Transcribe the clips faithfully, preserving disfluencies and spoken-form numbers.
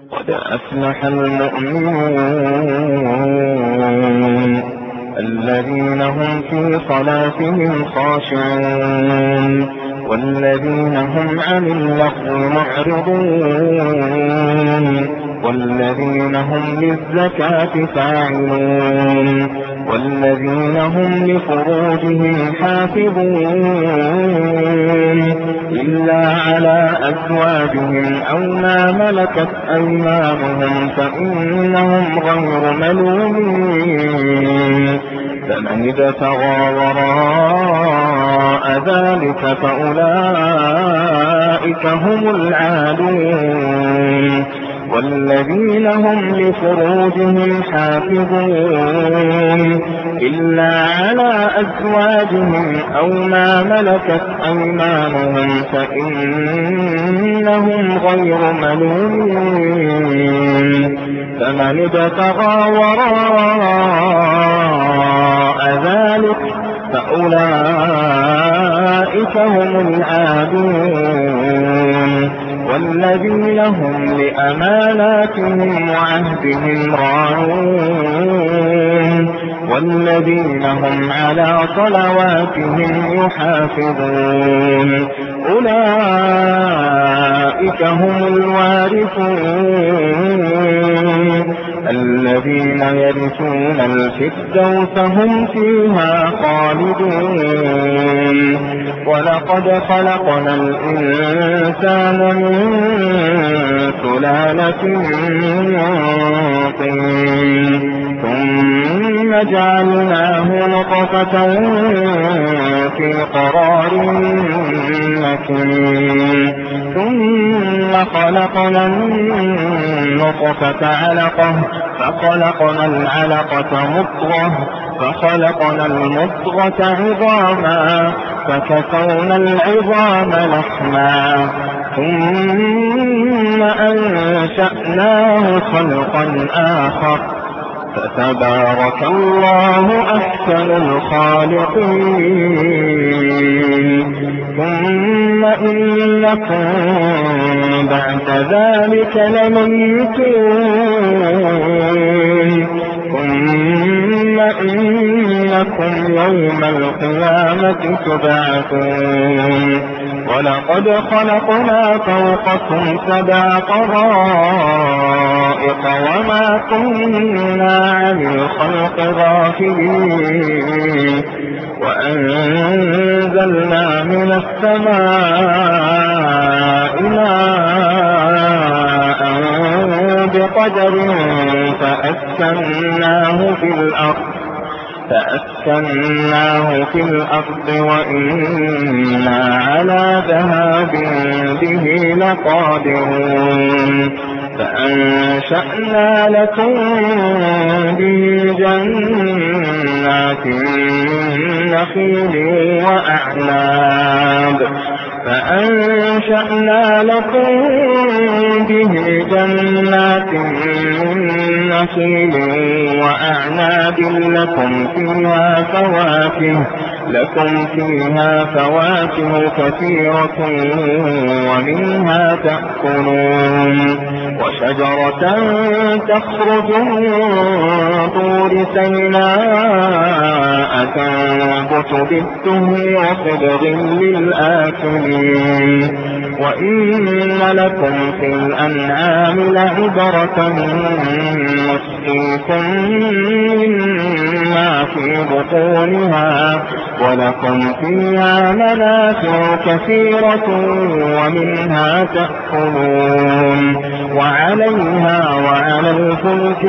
قد أفلح المؤمنون الذين هم في صلاتهم خاشعون والذين هم عن اللغو معرضون والذين هم للزكاة فاعلون والذين هم لفروجهم حافظون إلا على أزواجهم أو ما ملكت أيمانهم فإنهم غير ملومين فمن ابتغى وراء ذلك فأولئك هم العادون والذين هم لفروجهم حافظون إلا على أزواجهم أو ما ملكت أيمانهم فإنهم غير ملومين فمن ابتغى وراء ذلك فأولئك هم العادون والذين هم لأماناتهم وعهدهم راعون والذين هم على صلواتهم يحافظون أولئك هم الوارثون الذين يرثون الفردوس هم فيها خالدون ولقد خلقنا الإنسان من سلالة من طين ثم جعلناه نطفة في قرار مكين ثم خلقنا النطفة علقة فخلقنا العلقة مضغة فخلقنا المضغة عظاما فكسونا العظام لحما ثم أنشأناه خلقا آخر فتبارك الله أحسن الخالقين ثم إنكم بعد ذلك لميتون ثم إنكم يوم القيامة تبعثون ولقد خلقنا فوقكم سبع طرائق وما كنا عن الخلق غافلين وأنزلنا من السماء ماء بقدر فأسكناه في الأرض فأسكناه في الأرض وإنا على ذهاب به لقادرون فأنشأنا لكم به جنات من نخيل وأعناب فأنشأنا لكم به جنات من نخيل وأعناب لكم فيها فواكه لكم فيها فواكه كثيرة ومنها تأكلون وشجرة تخرج من طور سيناء تنبت بالدهن وصبغ للآكلين وإن لكم في الأنعام لعبرة نسقيكم مما في بطونها ولكم فيها منافع كثيرة ومنها تأكلون وعليها وعلى الفلك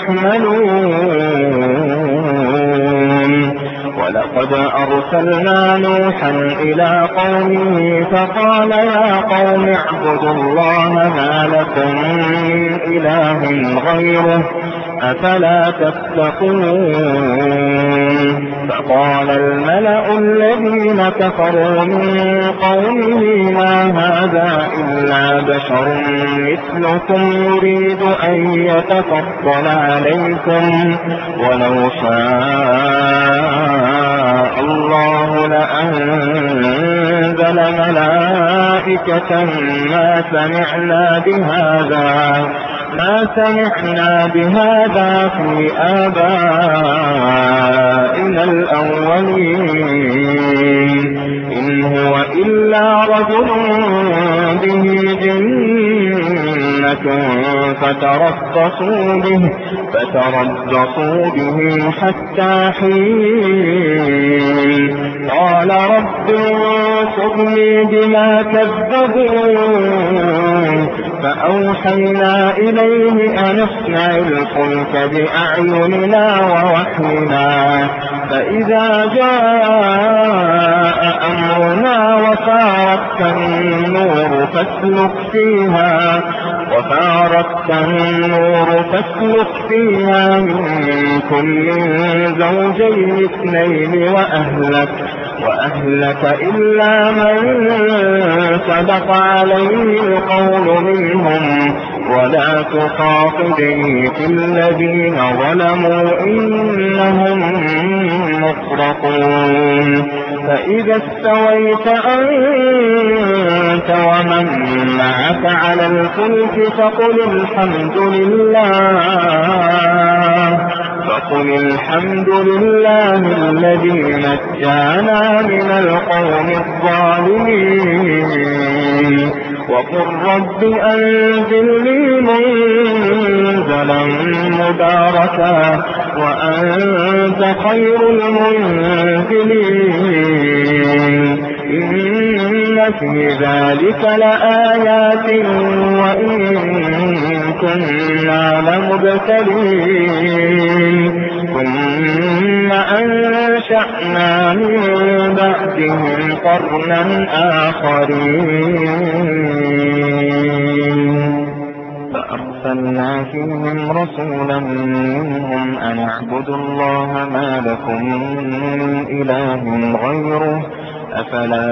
تحملون ولقد أرسلنا نوحا إلى قومه فقال يا قوم اعبدوا الله ما لكم من إله غيره أفلا تتقون فقال الملأ الذين كفروا من قومه ما هذا إلا بشر مثلكم يريد أن يتفضل عليكم ولو شاء الله لأنزل ملائكة ما سمعنا بهذا ما سمعنا بهذا في آبائنا الأولين إن هو إلا رجل به جنة فتربصوا به فتربصوا به حتى حين قال رب انصرني بما كذبون فأوحينا إليه أن اصنع الفلك بأعيننا ووحينا فإذا جاء أمرنا وفارت النور فاسلك فيها وفارت النور فاسلك فيها من كل زوجين اثنين وأهلك وأهلك إلا من سبق عليه القول منهم ولا تخاطبني في الذين ظلموا إنهم مفرطون فإذا استويت أنت ومن معك على الفلك فقل الحمد لله فقل الحمد لله الذي نجانا من القوم الظالمين وقل رب أنزلني منزلا مباركا وأنت خير المنزلين إن في ذلك لآيات وإن كنا لمبتلين ثم أنشأنا من بعدهم قرنا آخرين فأرسلنا فيهم رسولا منهم أن اعبدوا الله ما لكم من إله غيره أفلا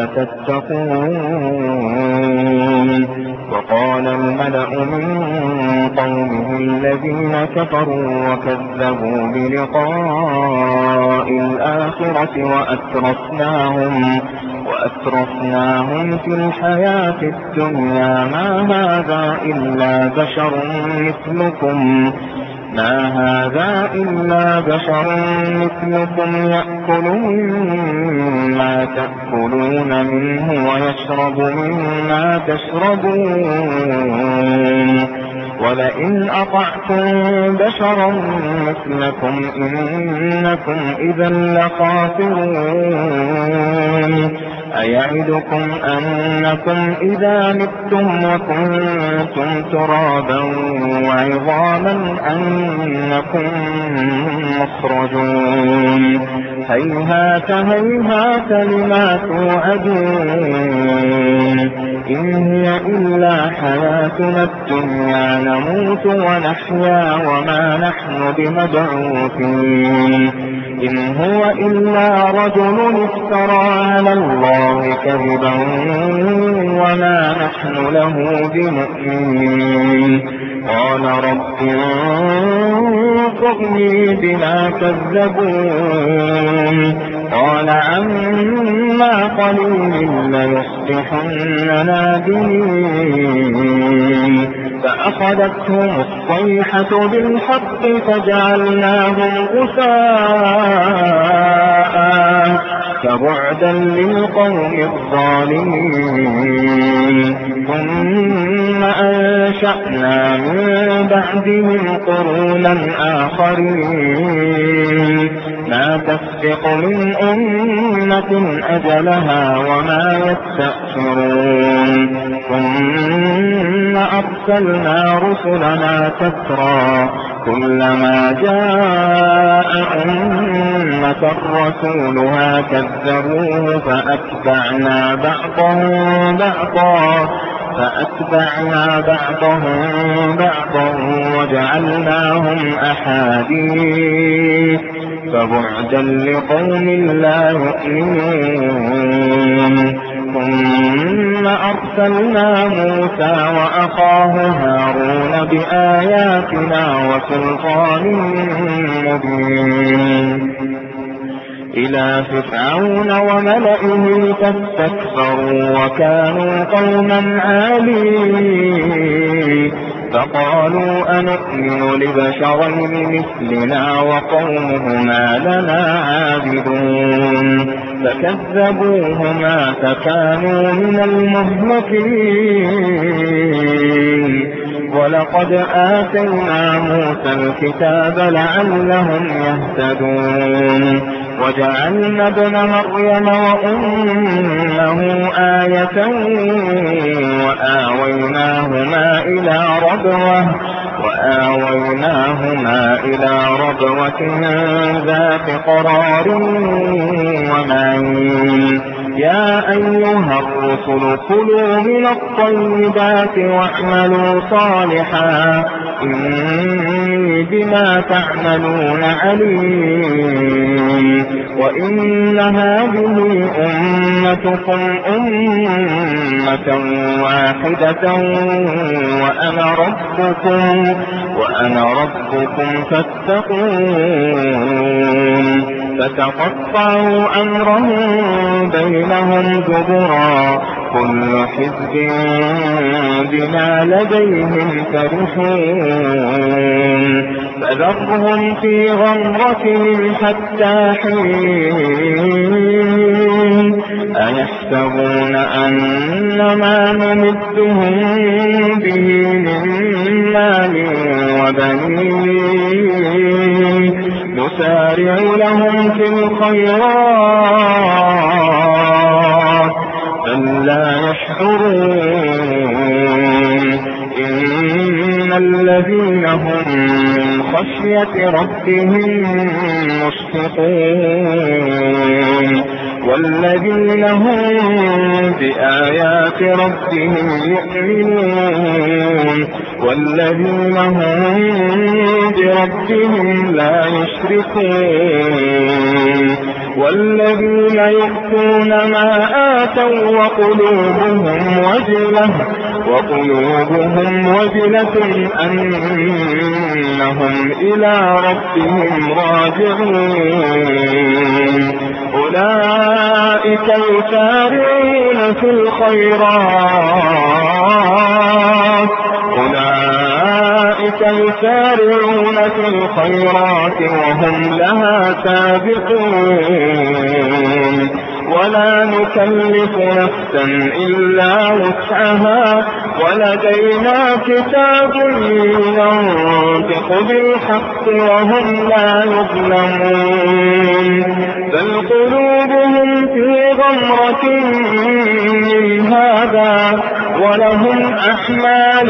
تتقون وقال الملأ من قومه الذين كفروا وكذبوا بلقاء الآخرة وأترفناهم وأترفناهم في الحياة الدنيا ما هذا إلا بشر مثلكم ما هذا إلا بشر مثلكم يأكل مما تأكلون منه ويشرب مما تشربون ولئن أطعتم بشرا مثلكم إنكم إذا لخاسرون أيعدكم أنكم إذا متم وكنتم ترابا وعظاما أنكم مخرجون هيهات هيهات لما توعدون إن هي إلا حياتنا الدنيا نموت ونحيا وما نحن بمبعوثين إن هو إلا رجل افترى على الله كذبا وما نحن له بمؤمنين قال رب انصرني بما كذبون قال عما قليل ليصبحن نادمين فأخذتهم الصيحة بالحق فجعلناهم غثاء فبعدا للقوم الظالمين ثم أنشأنا من بعدهم قرونا آخرين ما تسبق من أمة أجلها وما يستأخرون ثم أرسلنا رسلنا تترى كلما جاء أمة رسولها كذبوه فأتبعنا بعضهم بعضا فأتبعنا بعضهم بعضا وجعلناهم أحاديث فبعدا لقوم لا يؤمنون ثم أرسلنا موسى وأخاه هارون بآياتنا وسلطان مبين إلى فرعون وملئه فاستكبروا وكانوا قوما عالين فقالوا أنؤمن لبشرين مثلنا وقومهما لنا عابدون فكذبوهما فكانوا من المهلكين ولقد آتينا موسى الكتاب لعلهم يهتدون وجعلنا ابن مريم وأمه آية وآويناهما إلى ربوة وآويناهما إلى ربوة ذات قرار ومعين يا أيها الرسل كلوا من الطيبات واعملوا صالحا إني بما تعملون عليم وإن هذه أمتكم أمة واحدة وأنا ربكم وأنا ربكم فاتقون فتقطعوا أمرهم بينهم زبرا كل حزب بما لديهم فرحون فذرهم في غمرتهم حتى حين أيحسبون أن ما نمدهم به من مال وبنين نسارع لهم في الخيرات بل لا يشعرون إن الذين هم من خشية ربهم مشفقون والذين هم بآيات ربهم يؤمنون والذين هم بربهم لا يشركون والذين يؤتون ما آتوا وقلوبهم وجلة وقلوبهم وجلة أنهم إلى ربهم راجعون أولئك يسارعون في الخيرات أولئك يسارعون في الخيرات وهم لها سابقون ولا نكلف نفسا إلا وسعها ولدينا كتاب ينطق بالحق وهم لا يظلمون بل قلوبهم في غمرة من هذا ولهم أحمال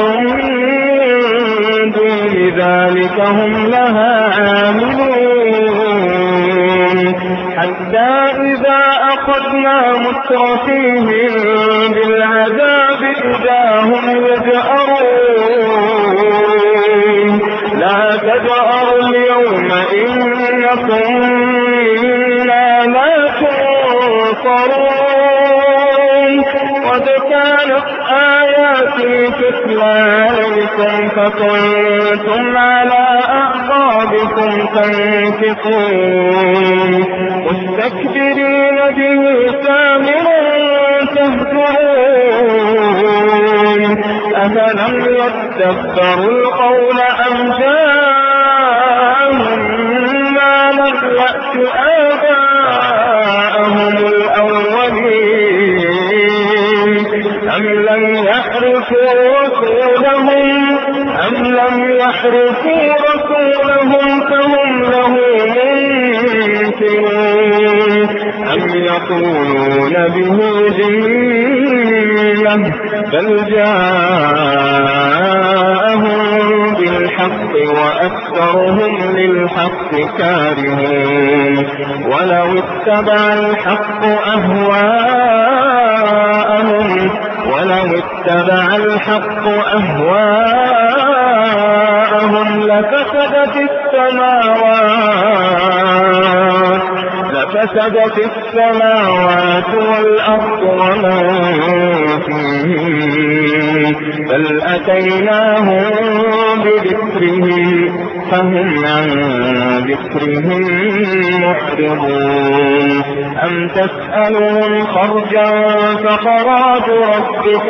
دون ذلك هم لها عاملون حتى إذا أخذنا مترفيهم بالعذاب إذا هم يجأرون لا تجأروا اليوم إنكم منا لا تنصرون قد كانت آياتي تتلى عليكم فكنتم على أعقابكم تنكصون مستكبرين به سامرا تهجرون أفلم يدبروا القول أم جاءهم ما لم يأت آباءهم الأولين أم لم يحرفوا رسولهم أم لم يحرفوا رسولهم فهم له منكرون أم يقولون به جنة بل جاءهم بالحق وأكثرهم للحق كارهون ولو اتبع الحق أهواءهم ولو اتبع الحق أهواءهم لفسدت السماوات لفسدت السماوات والأرض ومن فيهن بل أتيناهم بذكرهم فهم عن ذكرهم معرضون أم تسألهم خرجا فخراج ربك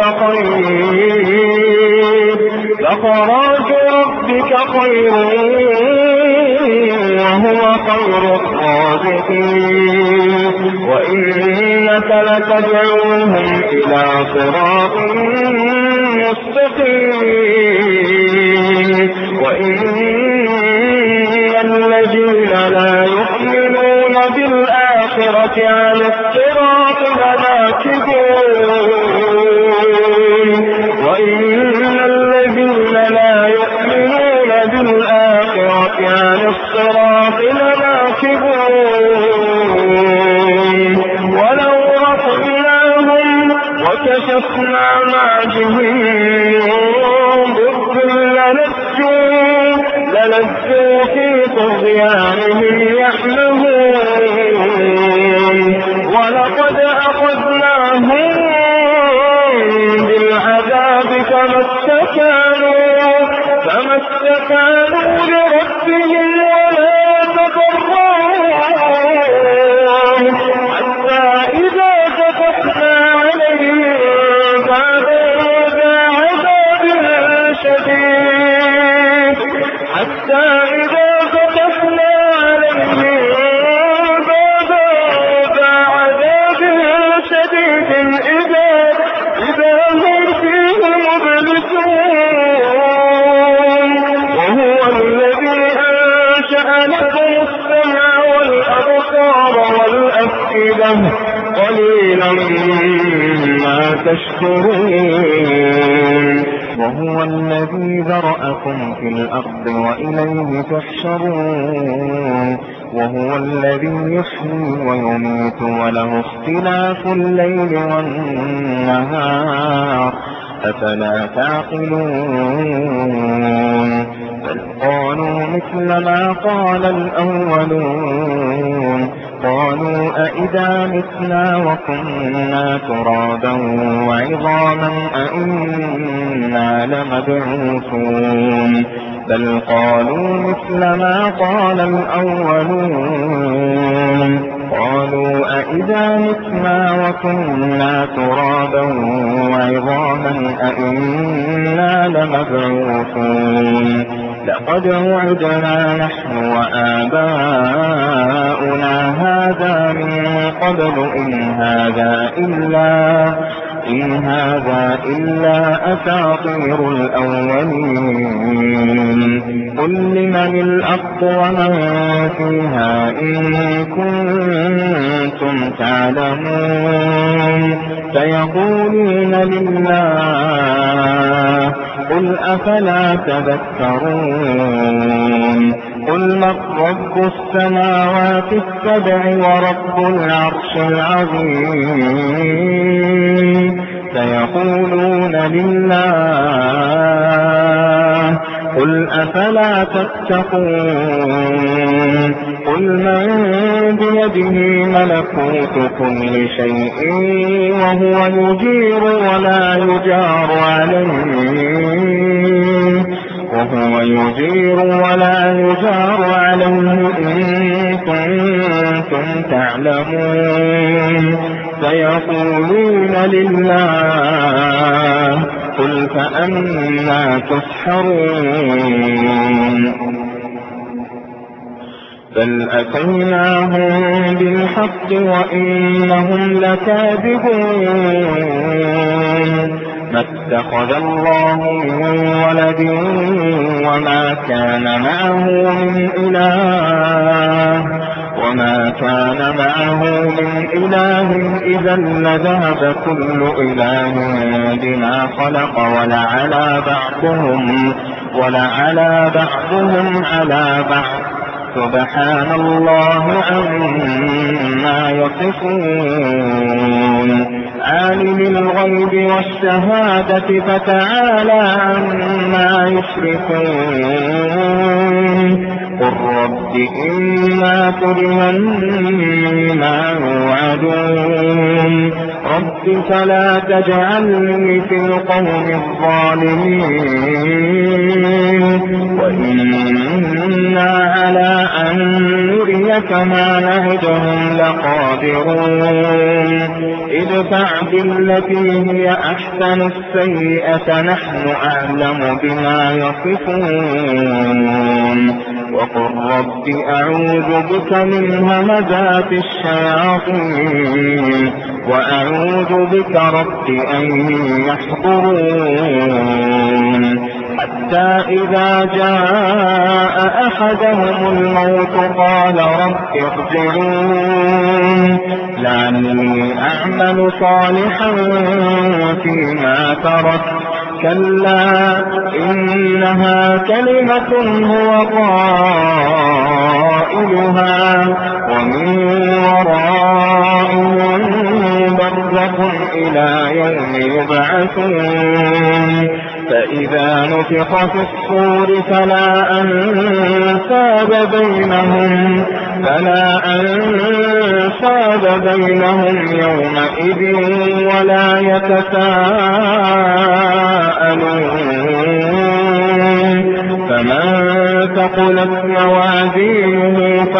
خير فخراج ربك خير وهو خير الرازقين وإنك لتدعوهم إلى صراط مستقيم وإن الذين لا يؤمنون بالآخرة عن الصراط لناكبون وإن الذين لا يؤمنون بالآخرة عن الصراط لناكبون ولو رحمناهم وكشفنا ما بهم ضر للجوا في طغيانهم يعمهون ولقد أخذناهم بالعذاب فما استكانوا فما استكانوا لربهم ولا يتضرعون حتى إذا فتحنا عليهم بابا ذا عذاب شديد حتى إذا فتحنا عليهم بابا ذا عذاب شديد إذا إذا هم فيه مبلسون وهو الذي أنشأ لكم السمع والأبصار والأفئدة قليلا ما تشكرون وهو الذي ذرأكم في الأرض وإليه تحشرون وهو الذي يحيي ويميت وله اختلاف الليل والنهار أفلا تعقلون بل قالوا مثل ما قال الأولون قالوا أئذا متنا وكنا ترابا وعظاما أئنا لمبعوثون بل قالوا مثل ما قال الأولون قالوا أئذا متنا وكنا ترابا وعظاما أئنا لمبعوثون لقد وعدنا نحن وآباؤنا هذا من قبل إن هذا إلا إن هذا إلا أساطير الأولين قل لمن الأرض ومن فيها إن كنتم تعلمون فيقولون لله قل أفلا تذكرون قل من رب السماوات السبع ورب العرش العظيم سيقولون لله قل أفلا تتقون قل من بيده ملكوت كل شيء وهو يجير ولا يجار عليه وهو يجير ولا يجار عليه إن كنتم تعلمون سيقولون لله قل فأنا تسحرون بل أتيناهم بالحق وإنهم لكاذبون ما اتخذ الله من ولد وما كان معه من إله وما كان معه من إله إذا لذهب كل إله بما خلق ولعلى بعضهم ولعلى بعضهم على بعض سبحان الله عما يصفون عالم الغيب والشهادة فتعالى عما يشركون قل رب إما تريني ما يوعدون رب فلا تجعلني في القوم الظالمين وإنا على أن نريك ما نعدهم لقادرون قادرون ادفع بالتي هي أحسن السيئة نحن أعلم بما يصفون وقل رب أعوذ بك من همزات الشياطين وأعوذ بك رب أن يحضرون حتى إذا جاء أحدهم الموت قال رب ارجعون لعلي أعمل صالحا فيما ترك كلا إنها كلمة هو قائلها ومن ورائهم برزخ إلى يوم يبعثون فإذا نفخ في الصور فلا أنساب بينهم فلا أنساب بينهم يومئذ ولا يتساءلون فمن ثقلت موازينه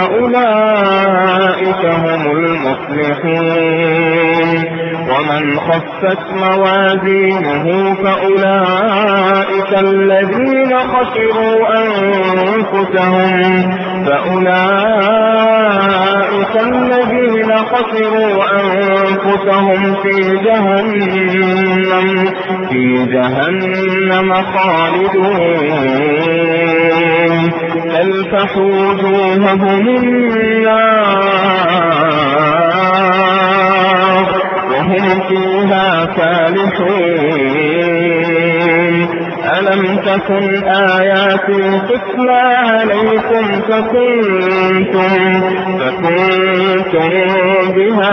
فأولئك هم المفلحون ومن خفت موازينه فأولئك الذين خسروا أنفسهم فأولئك الذين خسروا أنفسهم في جهنم في جهنم خالدون تلفح وجوههم النار وهم فيها كالحون ألم تكن آياتي تتلى عليكم فكنتم فكنتم بها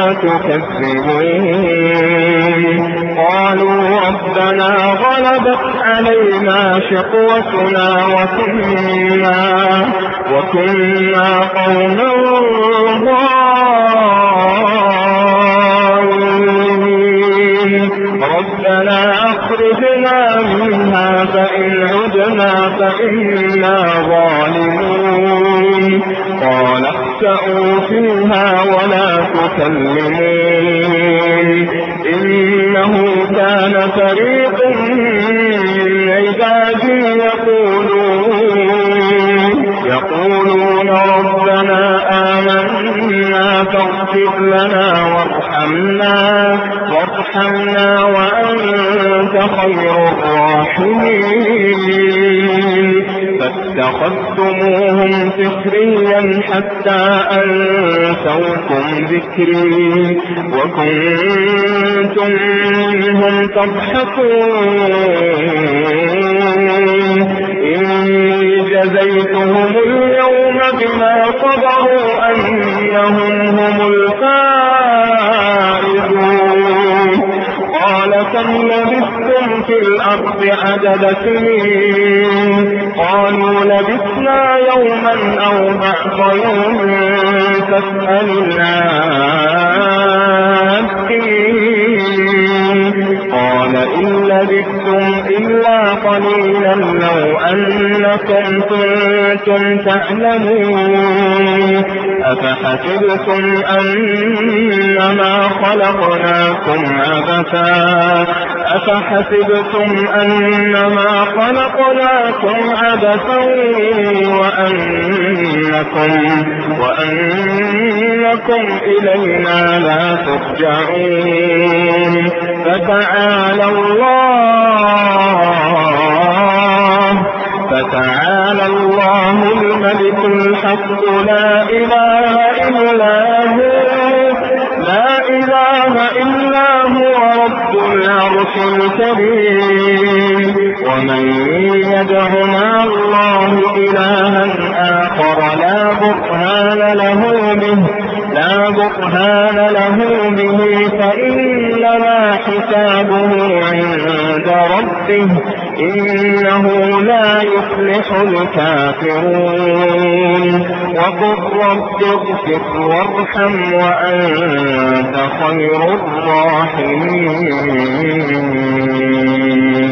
تكذبون قالوا ربنا غلبت علينا شقوتنا وكنا وكنا قوما ضالين ربنا أخرجنا منها فإن عدنا فإنا ظالمون قال اخسئوا فيها ولا تكلمون إنه كان فريق من عبادي يقولون يقولون ربنا آمنا فاغفر لنا وارحمنا وارحمنا وأنت خير الراحمين فاتخذتموهم سخريا حتى أنسوكم ذكري وكنتم منهم تضحكون إني جزيتهم اليوم بما صبروا أنهم هم الفائزون قال كم لبثتم في الأرض عدد سنين قالوا لبثنا يوما أو بعض يوم فاسأل العادين قال إن لبثتم إلا قليلا لو أنكم كنتم تعلمون أفحسبتم أنما خلقناكم عبثا أفحسبتم أنما خلقناكم عبثا وأنكم وأنكم إلينا لا ترجعون فتعالى الله فتعالى الله الملك الحق لا إله إلا هو لا إله إلا هو رب العرش الكريم ومن يدع مع الله إلها آخر لا برهان له به لا برهان له به فإنما حسابه عند ربه إنه لا يفلح الكافرون وقل رب اغفر وارحم وأنت خير الراحمين